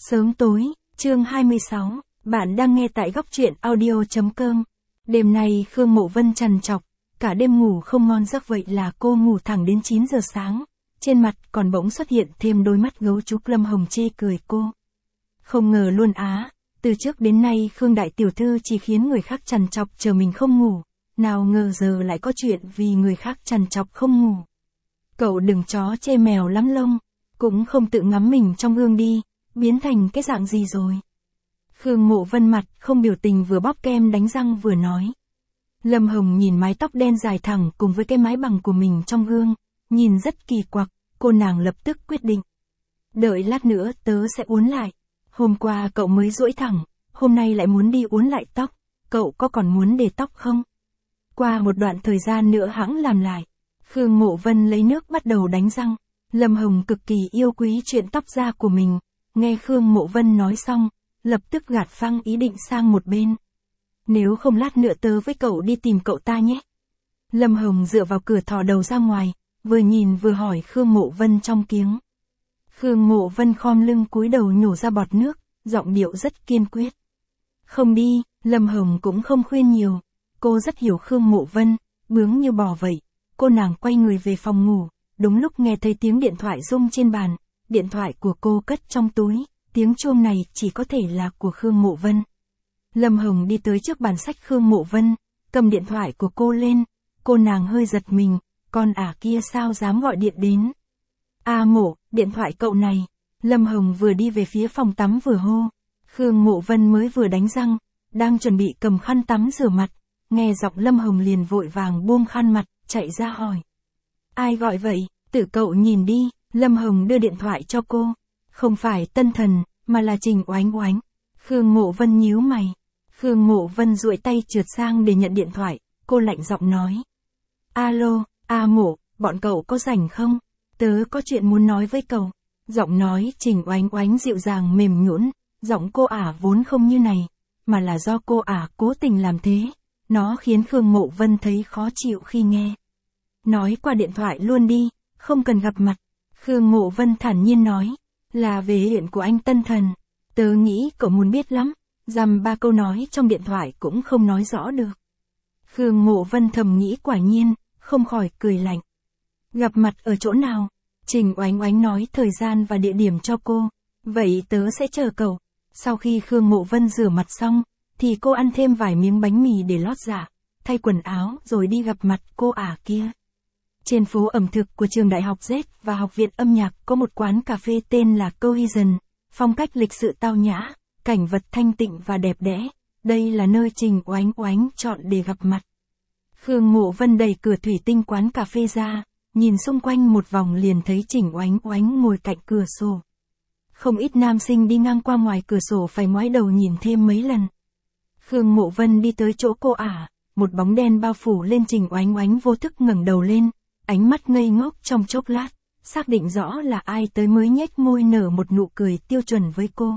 Sớm tối, chương 26, bạn đang nghe tại góc truyện audio.com. Đêm nay Khương Mộ Vân trằn trọc, cả đêm ngủ không ngon giấc, vậy là cô ngủ thẳng đến 9 giờ sáng. Trên mặt còn bỗng xuất hiện thêm đôi mắt gấu trúc. Lâm Hồng chê cười cô. Không ngờ luôn á, từ trước đến nay Khương đại tiểu thư chỉ khiến người khác trằn trọc chờ mình không ngủ, nào ngờ giờ lại có chuyện vì người khác trằn trọc không ngủ. Cậu đừng chó chê mèo lắm lông, cũng không tự ngắm mình trong gương đi, biến thành cái dạng gì rồi. Khương Mộ Vân mặt không biểu tình, vừa bóp kem đánh răng vừa nói. Lâm Hồng nhìn mái tóc đen dài thẳng cùng với cái mái bằng của mình trong gương, nhìn rất kỳ quặc, cô nàng lập tức quyết định. Đợi lát nữa tớ sẽ uốn lại. Hôm qua cậu mới duỗi thẳng, hôm nay lại muốn đi uốn lại tóc, cậu có còn muốn để tóc không? Qua một đoạn thời gian nữa hẵng làm lại. Khương Mộ Vân lấy nước bắt đầu đánh răng. Lâm Hồng cực kỳ yêu quý chuyện tóc da của mình, nghe Khương Mộ Vân nói xong, lập tức gạt phăng ý định sang một bên. Nếu không lát nữa tớ với cậu đi tìm cậu ta nhé. Lâm Hồng dựa vào cửa thò đầu ra ngoài, vừa nhìn vừa hỏi Khương Mộ Vân trong kiếng. Khương Mộ Vân khom lưng cúi đầu nhổ ra bọt nước, giọng điệu rất kiên quyết. Không đi, Lâm Hồng cũng không khuyên nhiều, cô rất hiểu Khương Mộ Vân, bướng như bò vậy. Cô nàng quay người về phòng ngủ, đúng lúc nghe thấy tiếng điện thoại rung trên bàn, điện thoại của cô cất trong túi, tiếng chuông này chỉ có thể là của Khương Mộ Vân. Lâm Hồng đi tới trước bàn sách Khương Mộ Vân, cầm điện thoại của cô lên, cô nàng hơi giật mình, con ả kia sao dám gọi điện đến. Mộ, điện thoại cậu này. Lâm Hồng vừa đi về phía phòng tắm vừa hô. Khương Mộ Vân mới vừa đánh răng, đang chuẩn bị cầm khăn tắm rửa mặt, nghe giọng Lâm Hồng liền vội vàng buông khăn mặt, chạy ra hỏi. Ai gọi vậy, tự cậu nhìn đi. Lâm Hồng đưa điện thoại cho cô. Không phải Tân Thần, mà là Trình Oánh Oánh. Khương Mộ Vân nhíu mày. Khương Mộ Vân duỗi tay trượt sang để nhận điện thoại, cô lạnh giọng nói. Alo, Mộ, bọn cậu có rảnh không? Tớ có chuyện muốn nói với cậu. Giọng nói Trình Oánh Oánh dịu dàng mềm nhũn, giọng cô ả vốn không như này, mà là do cô ả cố tình làm thế. Nó khiến Khương Mộ Vân thấy khó chịu khi nghe. Nói qua điện thoại luôn đi, không cần gặp mặt. Khương Mộ Vân thản nhiên nói, là về chuyện của anh Tân Thần. Tớ nghĩ cậu muốn biết lắm, dăm ba câu nói trong điện thoại cũng không nói rõ được. Khương Mộ Vân thầm nghĩ quả nhiên, không khỏi cười lạnh. Gặp mặt ở chỗ nào? Trình Oánh Oánh nói thời gian và địa điểm cho cô. Vậy tớ sẽ chờ cậu. Sau khi Khương Mộ Vân rửa mặt xong, thì cô ăn thêm vài miếng bánh mì để lót dạ, thay quần áo rồi đi gặp mặt cô ả kia. Trên phố ẩm thực của trường đại học Z và học viện âm nhạc có một quán cà phê tên là Cohesion, phong cách lịch sự tao nhã, cảnh vật thanh tịnh và đẹp đẽ. Đây là nơi Trình Oánh Oánh chọn để gặp mặt. Khương Mộ Vân đẩy cửa thủy tinh quán cà phê ra, nhìn xung quanh một vòng liền thấy Trình Oánh Oánh ngồi cạnh cửa sổ. Không ít nam sinh đi ngang qua ngoài cửa sổ phải ngoái đầu nhìn thêm mấy lần. Khương Mộ Vân đi tới chỗ cô ả, một bóng đen bao phủ lên. Trình Oánh Oánh vô thức ngẩng đầu lên, ánh mắt ngây ngốc trong chốc lát, xác định rõ là ai tới mới nhếch môi nở một nụ cười tiêu chuẩn với cô.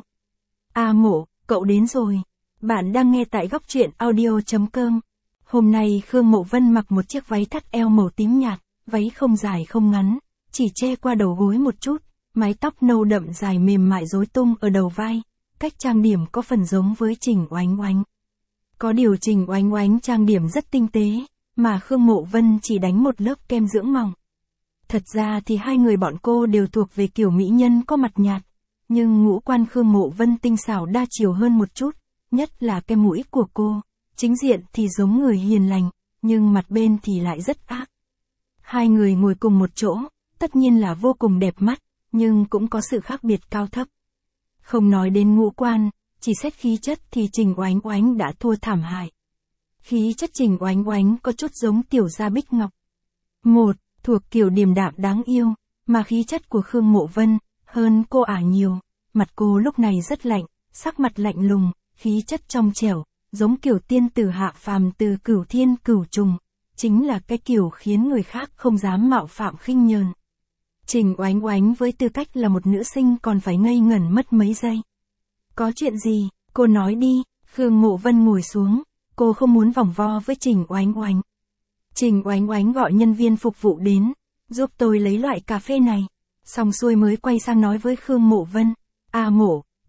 Mộ, cậu đến rồi. Bạn đang nghe tại góc truyện audio.com. Hôm nay Khương Mộ Vân mặc một chiếc váy thắt eo màu tím nhạt, váy không dài không ngắn, chỉ che qua đầu gối một chút, mái tóc nâu đậm dài mềm mại rối tung ở đầu vai, cách trang điểm có phần giống với Trình Oánh Oánh. Có điều Trình Oánh Oánh trang điểm rất tinh tế, mà Khương Mộ Vân chỉ đánh một lớp kem dưỡng mỏng. Thật ra thì hai người bọn cô đều thuộc về kiểu mỹ nhân có mặt nhạt, nhưng ngũ quan Khương Mộ Vân tinh xảo đa chiều hơn một chút, nhất là cái mũi của cô. Chính diện thì giống người hiền lành, nhưng mặt bên thì lại rất ác. Hai người ngồi cùng một chỗ, tất nhiên là vô cùng đẹp mắt, nhưng cũng có sự khác biệt cao thấp. Không nói đến ngũ quan, chỉ xét khí chất thì Trình Oánh Oánh đã thua thảm hại. Khí chất Trình Oánh Oánh có chút giống Tiểu Gia Bích Ngọc. Một, thuộc kiểu điềm đạm đáng yêu, mà khí chất của Khương Mộ Vân hơn cô ả nhiều. Mặt cô lúc này rất lạnh, sắc mặt lạnh lùng, khí chất trong trẻo, giống kiểu tiên tử hạ phàm từ cửu thiên cửu trùng, chính là cái kiểu khiến người khác không dám mạo phạm khinh nhờn. Trình Oánh Oánh với tư cách là một nữ sinh còn phải ngây ngẩn mất mấy giây. Có chuyện gì, cô nói đi. Khương Mộ Vân ngồi xuống, cô không muốn vòng vo với Trình Oánh Oánh. Trình Oánh Oánh gọi nhân viên phục vụ đến, giúp tôi lấy loại cà phê này. Xong xuôi mới quay sang nói với Khương Mộ Vân. Mộ,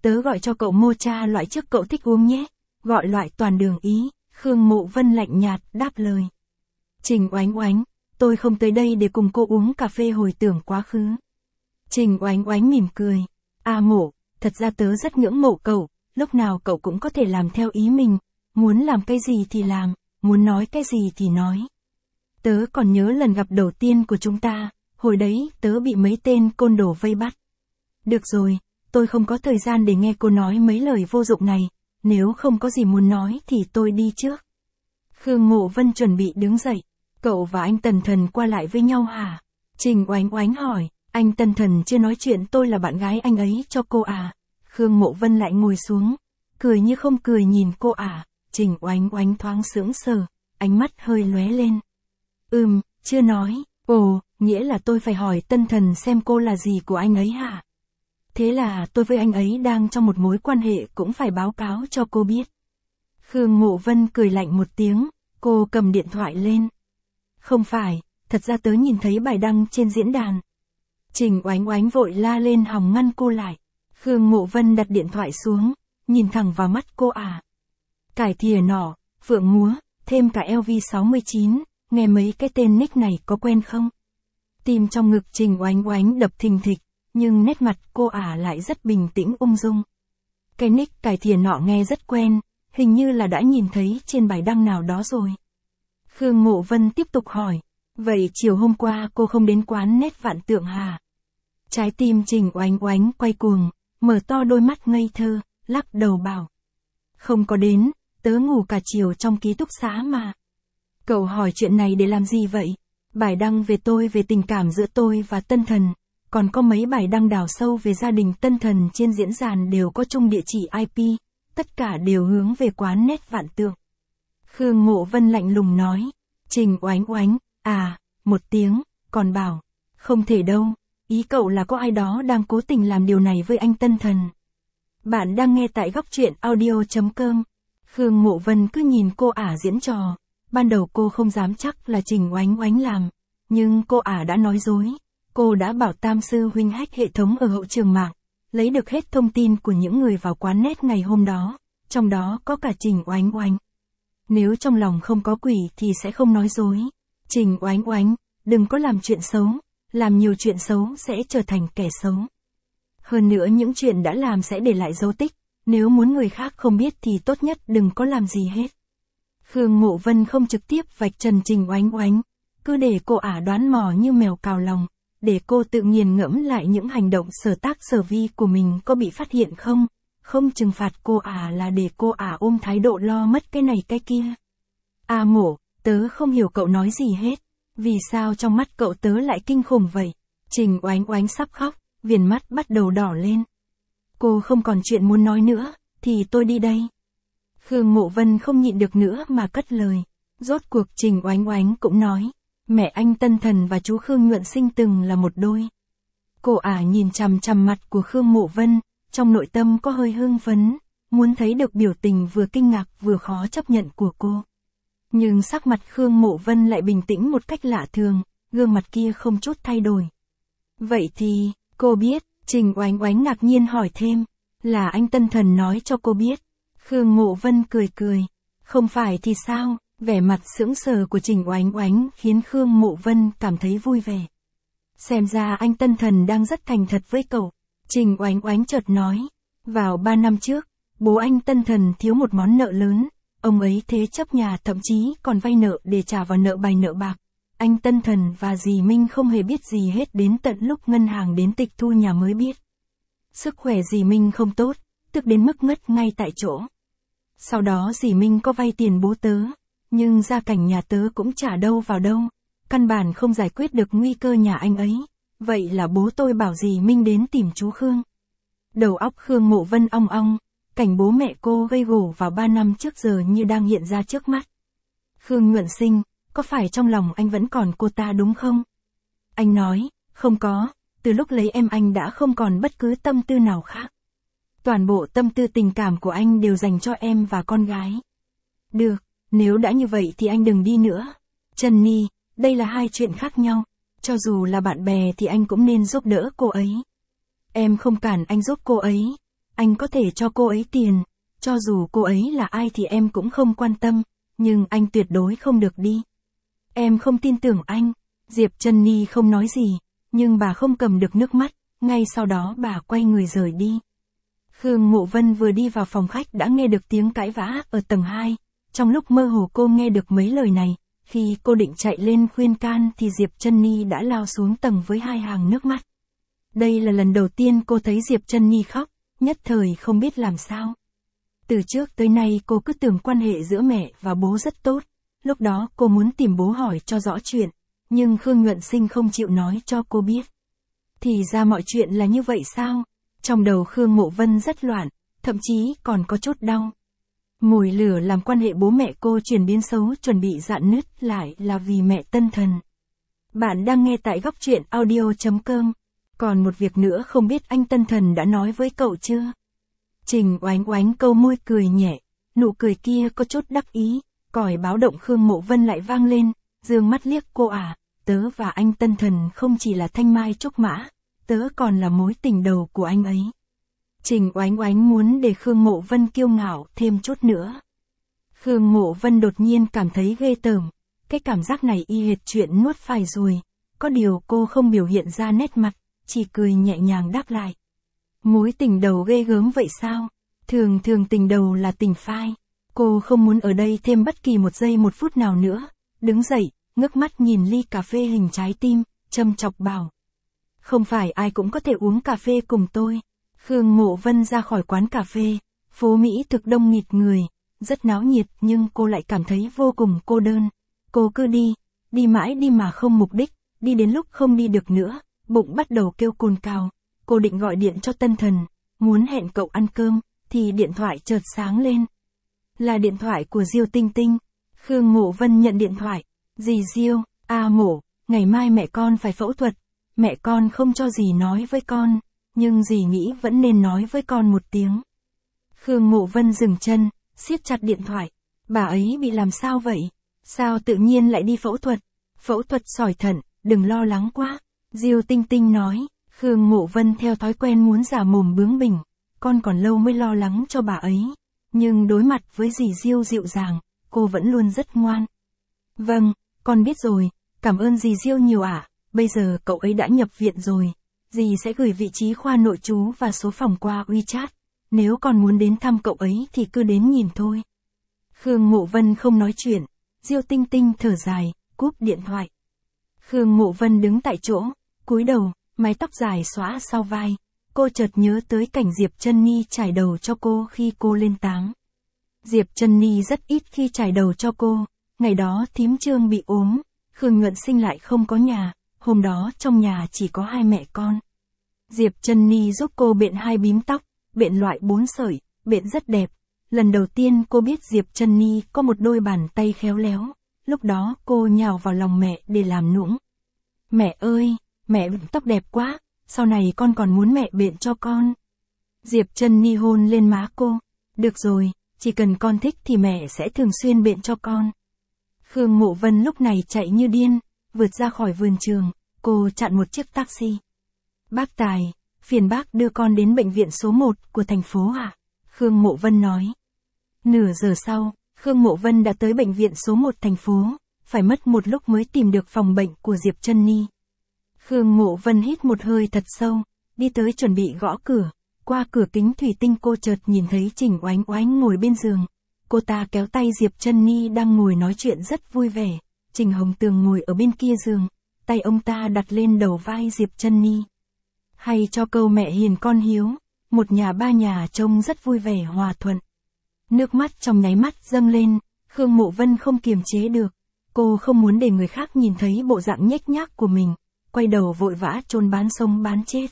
Tớ gọi cho cậu mocha loại trước cậu thích uống nhé. Gọi loại toàn đường ý. Khương Mộ Vân lạnh nhạt đáp lời. Trình Oánh Oánh, tôi không tới đây để cùng cô uống cà phê hồi tưởng quá khứ. Trình Oánh Oánh mỉm cười. Mộ, thật ra tớ rất ngưỡng mộ cậu, lúc nào cậu cũng có thể làm theo ý mình, muốn làm cái gì thì làm, muốn nói cái gì thì nói. Tớ còn nhớ lần gặp đầu tiên của chúng ta, hồi đấy tớ bị mấy tên côn đồ vây bắt. Được rồi, tôi không có thời gian để nghe cô nói mấy lời vô dụng này, nếu không có gì muốn nói thì tôi đi trước. Khương Mộ Vân chuẩn bị đứng dậy. Cậu và anh Tần Thần qua lại với nhau hả? Trình Oánh Oánh hỏi. Anh Tần Thần chưa nói chuyện tôi là bạn gái anh ấy cho cô à? Khương Mộ Vân lại ngồi xuống, cười như không cười nhìn cô à? Trình Oánh Oánh thoáng sững sờ, ánh mắt hơi lóe lên. Chưa nói. Ồ, nghĩa là tôi phải hỏi Tân Thần xem cô là gì của anh ấy hả? Thế là tôi với anh ấy đang trong một mối quan hệ cũng phải báo cáo cho cô biết. Khương Mộ Vân cười lạnh một tiếng, cô cầm điện thoại lên. Không phải, thật ra tớ nhìn thấy bài đăng trên diễn đàn. Trình Oánh Oánh vội la lên hòng ngăn cô lại. Khương Mộ Vân đặt điện thoại xuống, nhìn thẳng vào mắt cô à. Cải thìa nỏ, phượng múa, thêm cả LV69, nghe mấy cái tên nick này có quen không? Tim trong ngực Trình Oánh Oánh đập thình thịch, nhưng nét mặt cô ả lại rất bình tĩnh ung dung. Cái nick cải thìa nọ nghe rất quen, hình như là đã nhìn thấy trên bài đăng nào đó rồi. Khương Mộ Vân tiếp tục hỏi, vậy chiều hôm qua cô không đến quán nét Vạn Tượng hả? Trái tim Trình Oánh Oánh quay cuồng, mở to đôi mắt ngây thơ, lắc đầu bảo. Không có đến, tớ ngủ cả chiều trong ký túc xá mà. Cậu hỏi chuyện này để làm gì vậy? Bài đăng về tôi về tình cảm giữa tôi và Tân Thần, còn có mấy bài đăng đào sâu về gia đình Tân Thần trên diễn đàn đều có chung địa chỉ IP, tất cả đều hướng về quán nét Vạn Tượng. Khương Mộ Vân lạnh lùng nói. Trình Oánh Oánh, một tiếng, còn bảo, không thể đâu, ý cậu là có ai đó đang cố tình làm điều này với anh Tân Thần. Bạn đang nghe tại góc truyện audio.com. Khương Mộ Vân cứ nhìn cô ả diễn trò, ban đầu cô không dám chắc là Trình Oánh Oánh làm, nhưng cô ả đã nói dối, cô đã bảo Tam sư huynh hack hệ thống ở hậu trường mạng, lấy được hết thông tin của những người vào quán nét ngày hôm đó, trong đó có cả Trình Oánh Oánh. Nếu trong lòng không có quỷ thì sẽ không nói dối. Trình Oánh Oánh, đừng có làm chuyện xấu, làm nhiều chuyện xấu sẽ trở thành kẻ xấu. Hơn nữa những chuyện đã làm sẽ để lại dấu tích, nếu muốn người khác không biết thì tốt nhất đừng có làm gì hết. Khương Mộ Vân không trực tiếp vạch trần Trình Oánh Oánh, cứ để cô ả đoán mò như mèo cào lòng, để cô tự nghiền ngẫm lại những hành động sở tác sở vi của mình có bị phát hiện không. Không trừng phạt cô ả là để cô ả ôm thái độ lo mất cái này cái kia. Mộ, tớ không hiểu cậu nói gì hết. Vì sao trong mắt cậu tớ lại kinh khủng vậy? Trình Oánh Oánh sắp khóc, viền mắt bắt đầu đỏ lên. Cô không còn chuyện muốn nói nữa, thì tôi đi đây. Khương Mộ Vân không nhịn được nữa mà cất lời. Rốt cuộc Trình Oánh Oánh cũng nói, mẹ anh Tân Thần và chú Khương Nhuận Sinh từng là một đôi. Cô ả nhìn chằm chằm mặt của Khương Mộ Vân, trong nội tâm có hơi hưng phấn, muốn thấy được biểu tình vừa kinh ngạc vừa khó chấp nhận của cô. Nhưng sắc mặt Khương Mộ Vân lại bình tĩnh một cách lạ thường, gương mặt kia không chút thay đổi. Vậy thì, cô biết, Trình Oánh Oánh ngạc nhiên hỏi thêm, là anh Tân Thần nói cho cô biết. Khương Mộ Vân cười cười, không phải thì sao, vẻ mặt sững sờ của Trình Oánh Oánh khiến Khương Mộ Vân cảm thấy vui vẻ. Xem ra anh Tân Thần đang rất thành thật với cậu. Trình Oánh Oánh chợt nói, vào 3 năm trước, bố anh Tân Thần thiếu một món nợ lớn, ông ấy thế chấp nhà thậm chí còn vay nợ để trả vào nợ bài nợ bạc. Anh Tân Thần và dì Minh không hề biết gì hết đến tận lúc ngân hàng đến tịch thu nhà mới biết. Sức khỏe dì Minh không tốt, tức đến mức ngất ngay tại chỗ. Sau đó dì Minh có vay tiền bố tớ, nhưng gia cảnh nhà tớ cũng chả đâu vào đâu, căn bản không giải quyết được nguy cơ nhà anh ấy. Vậy là bố tôi bảo dì Minh đến tìm chú Khương. Đầu óc Khương Mộ Vân ong ong, cảnh bố mẹ cô gây gổ vào 3 năm trước giờ như đang hiện ra trước mắt. Khương Nhuận Sinh, có phải trong lòng anh vẫn còn cô ta đúng không? Anh nói, không có, từ lúc lấy em anh đã không còn bất cứ tâm tư nào khác. Toàn bộ tâm tư tình cảm của anh đều dành cho em và con gái. Được, nếu đã như vậy thì anh đừng đi nữa. Trần Ni, đây là hai chuyện khác nhau. Cho dù là bạn bè thì anh cũng nên giúp đỡ cô ấy. Em không cản anh giúp cô ấy. anh có thể cho cô ấy tiền, cho dù cô ấy là ai thì em cũng không quan tâm, nhưng anh tuyệt đối không được đi. Em không tin tưởng anh. Diệp Trân Ni không nói gì, nhưng bà không cầm được nước mắt, ngay sau đó bà quay người rời đi. Khương Mộ Vân vừa đi vào phòng khách đã nghe được tiếng cãi vã ở tầng 2, trong lúc mơ hồ cô nghe được mấy lời này, khi cô định chạy lên khuyên can thì Diệp Trân Ni đã lao xuống tầng với 2 hàng nước mắt. Đây là lần đầu tiên cô thấy Diệp Trân Ni khóc, nhất thời không biết làm sao. Từ trước tới nay cô cứ tưởng quan hệ giữa mẹ và bố rất tốt, lúc đó cô muốn tìm bố hỏi cho rõ chuyện, nhưng Khương Nhuận Sinh không chịu nói cho cô biết. Thì ra mọi chuyện là như vậy sao? Trong đầu Khương Mộ Vân rất loạn, thậm chí còn có chút đau. Mồi lửa làm quan hệ bố mẹ cô chuyển biến xấu chuẩn bị rạn nứt lại là vì mẹ Tân Thần. Bạn đang nghe tại góc truyện audio.com. Còn một việc nữa không biết anh Tân Thần đã nói với cậu chưa? Trình Oánh Oánh câu môi cười nhẹ, nụ cười kia có chút đắc ý, còi báo động Khương Mộ Vân lại vang lên, dương mắt liếc cô à, tớ và anh Tân Thần không chỉ là thanh mai trúc mã, tớ còn là mối tình đầu của anh ấy. Trình Oánh Oánh muốn để Khương Mộ Vân kiêu ngạo thêm chút nữa. Khương Mộ Vân đột nhiên cảm thấy ghê tởm, cái cảm giác này y hệt chuyện nuốt phải rồi, có điều cô không biểu hiện ra nét mặt, chỉ cười nhẹ nhàng đáp lại. Mối tình đầu ghê gớm vậy sao? Thường thường tình đầu là tình phai. Cô không muốn ở đây thêm bất kỳ một giây một phút nào nữa. Đứng dậy, ngước mắt nhìn ly cà phê hình trái tim, châm chọc bảo. Không phải ai cũng có thể uống cà phê cùng tôi. Khương Mộ Vân ra khỏi quán cà phê, phố Mỹ thực đông nghịt người, rất náo nhiệt nhưng cô lại cảm thấy vô cùng cô đơn. Cô cứ đi mãi đi mà không mục đích, đi đến lúc không đi được nữa, bụng bắt đầu kêu cồn cào. Cô định gọi điện cho Tân Thần, muốn hẹn cậu ăn cơm, thì điện thoại chợt sáng lên. Là điện thoại của Diêu Tinh Tinh. Khương Mộ Vân nhận điện thoại. Dì Diêu, Mộ, ngày mai mẹ con phải phẫu thuật. Mẹ con không cho dì nói với con, nhưng dì nghĩ vẫn nên nói với con một tiếng. Khương Mộ Vân dừng chân, siết chặt điện thoại. Bà ấy bị làm sao vậy? Sao tự nhiên lại đi phẫu thuật? Phẫu thuật sỏi thận, đừng lo lắng quá. Diêu Tinh Tinh nói. Khương Mộ Vân theo thói quen muốn giả mồm bướng bỉnh, con còn lâu mới lo lắng cho bà ấy, nhưng đối mặt với dì Diêu dịu dàng, cô vẫn luôn rất ngoan. Vâng, con biết rồi, cảm ơn dì Diêu nhiều ạ, bây giờ cậu ấy đã nhập viện rồi, dì sẽ gửi vị trí khoa nội trú và số phòng qua WeChat, nếu con muốn đến thăm cậu ấy thì cứ đến nhìn thôi. Khương Mộ Vân không nói chuyện, Diêu Tinh Tinh thở dài, cúp điện thoại. Khương Mộ Vân đứng tại chỗ, cúi đầu, mái tóc dài xõa sau vai, cô chợt nhớ tới cảnh Diệp Trân Ni chải đầu cho cô khi cô lên táng. Diệp Trân Ni rất ít khi chải đầu cho cô, ngày đó thím Trương bị ốm, Khương Nhuận Sinh lại không có nhà, hôm đó trong nhà chỉ có 2 mẹ con. Diệp Trân Ni giúp cô bện 2 bím tóc, bện loại 4 sợi, bện rất đẹp. Lần đầu tiên cô biết Diệp Trân Ni có một đôi bàn tay khéo léo, lúc đó cô nhào vào lòng mẹ để làm nũng. Mẹ ơi! Mẹ bện tóc đẹp quá, sau này con còn muốn mẹ bện cho con. Diệp Trân Ni hôn lên má cô. Được rồi, chỉ cần con thích thì mẹ sẽ thường xuyên bện cho con. Khương Mộ Vân lúc này chạy như điên, vượt ra khỏi vườn trường, cô chặn một chiếc taxi. Bác Tài, phiền bác đưa con đến bệnh viện số 1 của thành phố ạ? Khương Mộ Vân nói. Nửa giờ sau, Khương Mộ Vân đã tới bệnh viện số 1 thành phố, phải mất một lúc mới tìm được phòng bệnh của Diệp Trân Ni. Khương Mộ Vân hít một hơi thật sâu, đi tới chuẩn bị gõ cửa, qua cửa kính thủy tinh cô chợt nhìn thấy Trình Oánh Oánh ngồi bên giường. Cô ta kéo tay Diệp Trân Ni đang ngồi nói chuyện rất vui vẻ, Trình Hồng Tường ngồi ở bên kia giường, tay ông ta đặt lên đầu vai Diệp Trân Ni. Hay cho câu mẹ hiền con hiếu, một nhà ba nhà trông rất vui vẻ hòa thuận. Nước mắt trong nháy mắt dâng lên, Khương Mộ Vân không kiềm chế được, cô không muốn để người khác nhìn thấy bộ dạng nhếch nhác của mình. Quay đầu vội vã trốn bán sống bán chết.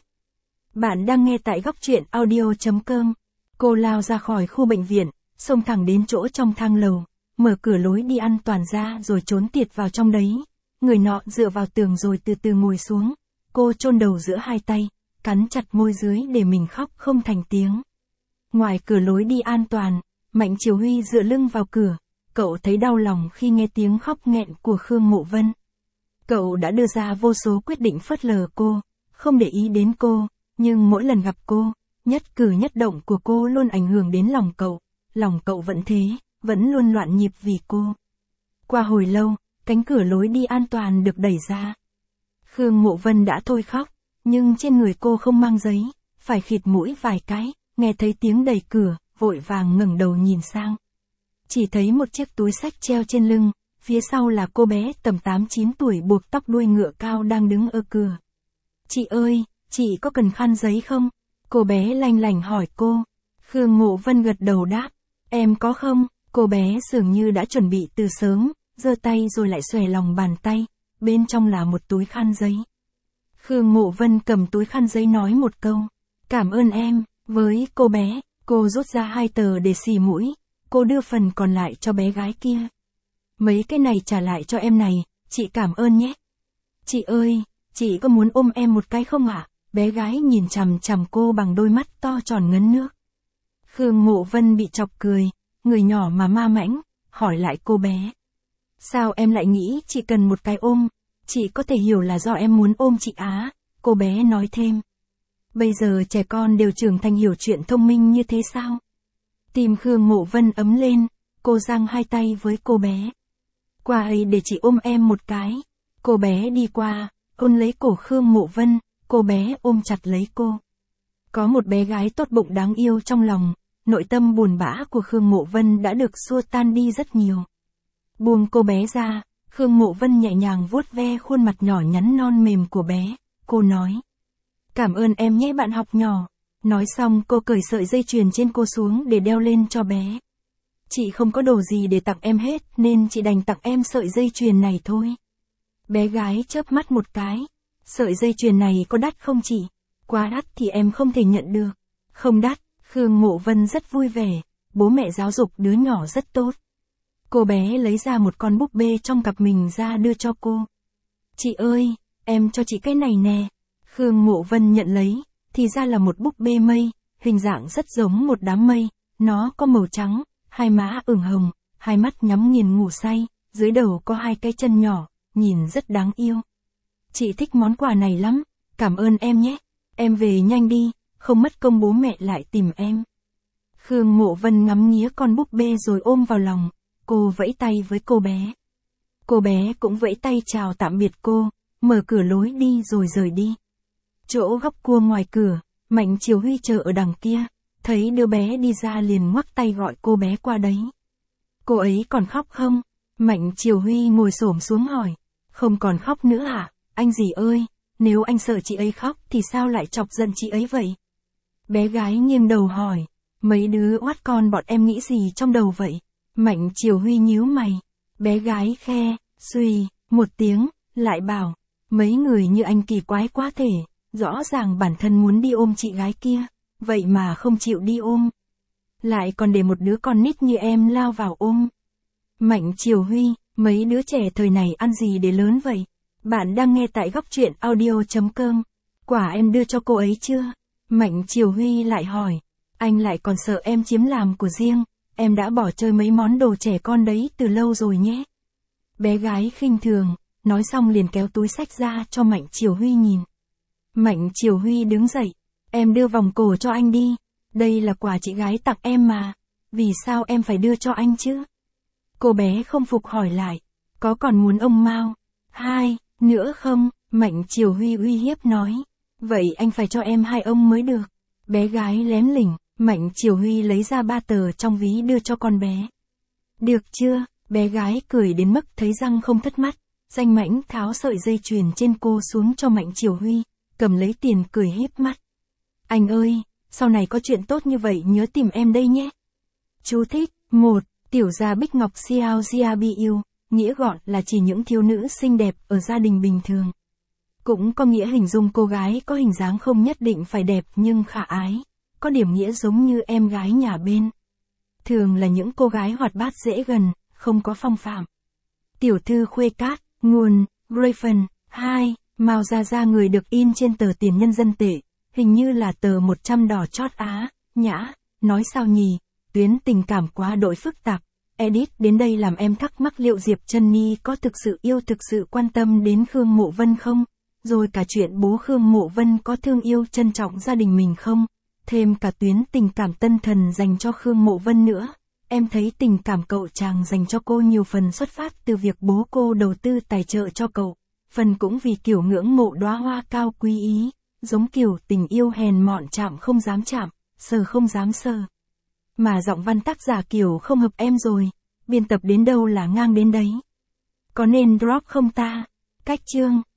Bạn đang nghe tại góc truyện audio.com. Cô lao ra khỏi khu bệnh viện, xông thẳng đến chỗ trong thang lầu, mở cửa lối đi an toàn ra rồi trốn tiệt vào trong đấy. Người nọ dựa vào tường rồi từ từ ngồi xuống. Cô chôn đầu giữa 2 tay, cắn chặt môi dưới để mình khóc không thành tiếng. Ngoài cửa lối đi an toàn, Mạnh Triều Huy dựa lưng vào cửa. Cậu thấy đau lòng khi nghe tiếng khóc nghẹn của Khương Mộ Vân. Cậu đã đưa ra vô số quyết định phớt lờ cô, không để ý đến cô, nhưng mỗi lần gặp cô, Nhất cử nhất động của cô luôn ảnh hưởng đến lòng cậu vẫn thế, vẫn luôn loạn nhịp vì cô. Qua hồi lâu, cánh cửa lối đi an toàn được đẩy ra. Khương Mộ Vân đã thôi khóc, nhưng trên người cô không mang giấy, phải khịt mũi vài cái, nghe thấy tiếng đẩy cửa, vội vàng ngẩng đầu nhìn sang. Chỉ thấy một chiếc túi xách treo trên lưng, phía sau là cô bé tầm 8-9 tuổi buộc tóc đuôi ngựa cao đang đứng ở cửa. Chị ơi, chị có cần khăn giấy không? Cô bé lanh lảnh hỏi cô. Khương Mộ Vân gật đầu đáp, em có không? Cô bé dường như đã chuẩn bị từ sớm, giơ tay rồi lại xòe lòng bàn tay, bên trong là một túi khăn giấy. Khương Mộ Vân cầm túi khăn giấy nói một câu, cảm ơn em, với cô bé, cô rút ra 2 tờ để xì mũi, cô đưa phần còn lại cho bé gái kia. Mấy cái này trả lại cho em này, chị cảm ơn nhé. Chị ơi, chị có muốn ôm em một cái không ạ? Bé gái nhìn chằm chằm cô bằng đôi mắt to tròn ngấn nước. Khương Mộ Vân bị chọc cười, người nhỏ mà ma mãnh, hỏi lại cô bé. Sao em lại nghĩ chị cần một cái ôm? Chị có thể hiểu là do em muốn ôm chị á, cô bé nói thêm. Bây giờ trẻ con đều trưởng thành hiểu chuyện thông minh như thế sao? Tim Khương Mộ Vân ấm lên, cô giang 2 tay với cô bé. Qua ấy để chị ôm em một cái. Cô bé đi qua, ôm lấy cổ Khương Mộ Vân, cô bé ôm chặt lấy cô. Có một bé gái tốt bụng đáng yêu trong lòng, nội tâm buồn bã của Khương Mộ Vân đã được xua tan đi rất nhiều. Buông cô bé ra, Khương Mộ Vân nhẹ nhàng vuốt ve khuôn mặt nhỏ nhắn non mềm của bé, cô nói. Cảm ơn em nhé bạn học nhỏ. Nói xong cô cởi sợi dây chuyền trên cô xuống để đeo lên cho bé. Chị không có đồ gì để tặng em hết nên chị đành tặng em sợi dây chuyền này thôi. Bé gái chớp mắt một cái. Sợi dây chuyền này có đắt không chị? Quá đắt thì em không thể nhận được. Không đắt, Khương Mộ Vân rất vui vẻ. Bố mẹ giáo dục đứa nhỏ rất tốt. Cô bé lấy ra một con búp bê trong cặp mình ra đưa cho cô. Chị ơi, em cho chị cái này nè. Khương Mộ Vân nhận lấy, thì ra là một búp bê mây, hình dạng rất giống một đám mây. Nó có màu trắng, hai má ửng hồng, hai mắt nhắm nghiền ngủ say, dưới đầu có 2 cái chân nhỏ, nhìn rất đáng yêu. Chị thích món quà này lắm, cảm ơn em nhé. Em về nhanh đi, không mất công bố mẹ lại tìm em. Khương Mộ Vân ngắm nghía con búp bê rồi ôm vào lòng, cô vẫy tay với cô bé. Cô bé cũng vẫy tay chào tạm biệt cô, mở cửa lối đi rồi rời đi. Chỗ góc cua ngoài cửa, Mạnh Triều Huy chờ ở đằng kia, thấy đứa bé đi ra liền ngoắc tay gọi cô bé qua đấy. Cô ấy còn khóc không? Mạnh Triều Huy ngồi xổm xuống hỏi. Không còn khóc nữa hả? Anh gì ơi, nếu anh sợ chị ấy khóc thì sao lại chọc giận chị ấy vậy? Bé gái nghiêng đầu hỏi. Mấy đứa oát con bọn em nghĩ gì trong đầu vậy? Mạnh Triều Huy nhíu mày. Bé gái khe, suy, một tiếng, lại bảo. Mấy người như anh kỳ quái quá thể, rõ ràng bản thân muốn đi ôm chị gái kia, vậy mà không chịu đi ôm. Lại còn để một đứa con nít như em lao vào ôm. Mạnh Triều Huy, mấy đứa trẻ thời này ăn gì để lớn vậy? Bạn đang nghe tại góc truyện audio.com. Quả em đưa cho cô ấy chưa? Mạnh Triều Huy lại hỏi. Anh lại còn sợ em chiếm làm của riêng, em đã bỏ chơi mấy món đồ trẻ con đấy từ lâu rồi nhé. Bé gái khinh thường, nói xong liền kéo túi xách ra cho Mạnh Triều Huy nhìn. Mạnh Triều Huy đứng dậy. Em đưa vòng cổ cho anh đi. Đây là quà chị gái tặng em mà. Vì sao em phải đưa cho anh chứ? Cô bé không phục hỏi lại. Có còn muốn ông Mao? 2, nữa không? Mạnh Triều Huy uy hiếp nói. Vậy anh phải cho em 2 ông mới được. Bé gái lém lỉnh. Mạnh Triều Huy lấy ra 3 tờ trong ví đưa cho con bé. Được chưa? Bé gái cười đến mức thấy răng không thất mắt. Danh mãnh tháo sợi dây chuyền trên cô xuống cho Mạnh Triều Huy, cầm lấy tiền cười híp mắt. Anh ơi, sau này có chuyện tốt như vậy nhớ tìm em đây nhé. Chú thích. 1. Tiểu gia Bích Ngọc Xiao Jia Biu, nghĩa gọn là chỉ những thiếu nữ xinh đẹp ở gia đình bình thường. Cũng có nghĩa hình dung cô gái có hình dáng không nhất định phải đẹp nhưng khả ái, có điểm nghĩa giống như em gái nhà bên. Thường là những cô gái hoạt bát dễ gần, không có phong phạm. Tiểu thư Khuê Cát, nguồn, Raven. 2. Mao Gia Gia người được in trên tờ tiền nhân dân tệ, hình như là tờ 100 đỏ chót Á, nhã, nói sao nhỉ, tuyến tình cảm quá đỗi phức tạp. Edit đến đây làm em thắc mắc liệu Diệp Trân Nhi có thực sự yêu thực sự quan tâm đến Khương Mộ Vân không? Rồi cả chuyện bố Khương Mộ Vân có thương yêu trân trọng gia đình mình không? thêm cả tuyến tình cảm tân thần dành cho Khương Mộ Vân nữa. Em thấy tình cảm cậu chàng dành cho cô nhiều phần xuất phát từ việc bố cô đầu tư tài trợ cho cậu, phần cũng vì kiểu ngưỡng mộ đóa hoa cao quý ý, giống kiểu tình yêu hèn mọn chạm không dám chạm, sờ không dám sờ. Mà giọng văn tác giả kiểu không hợp em rồi, biên tập đến đâu là ngang đến đấy. Có nên drop không ta? Cách chương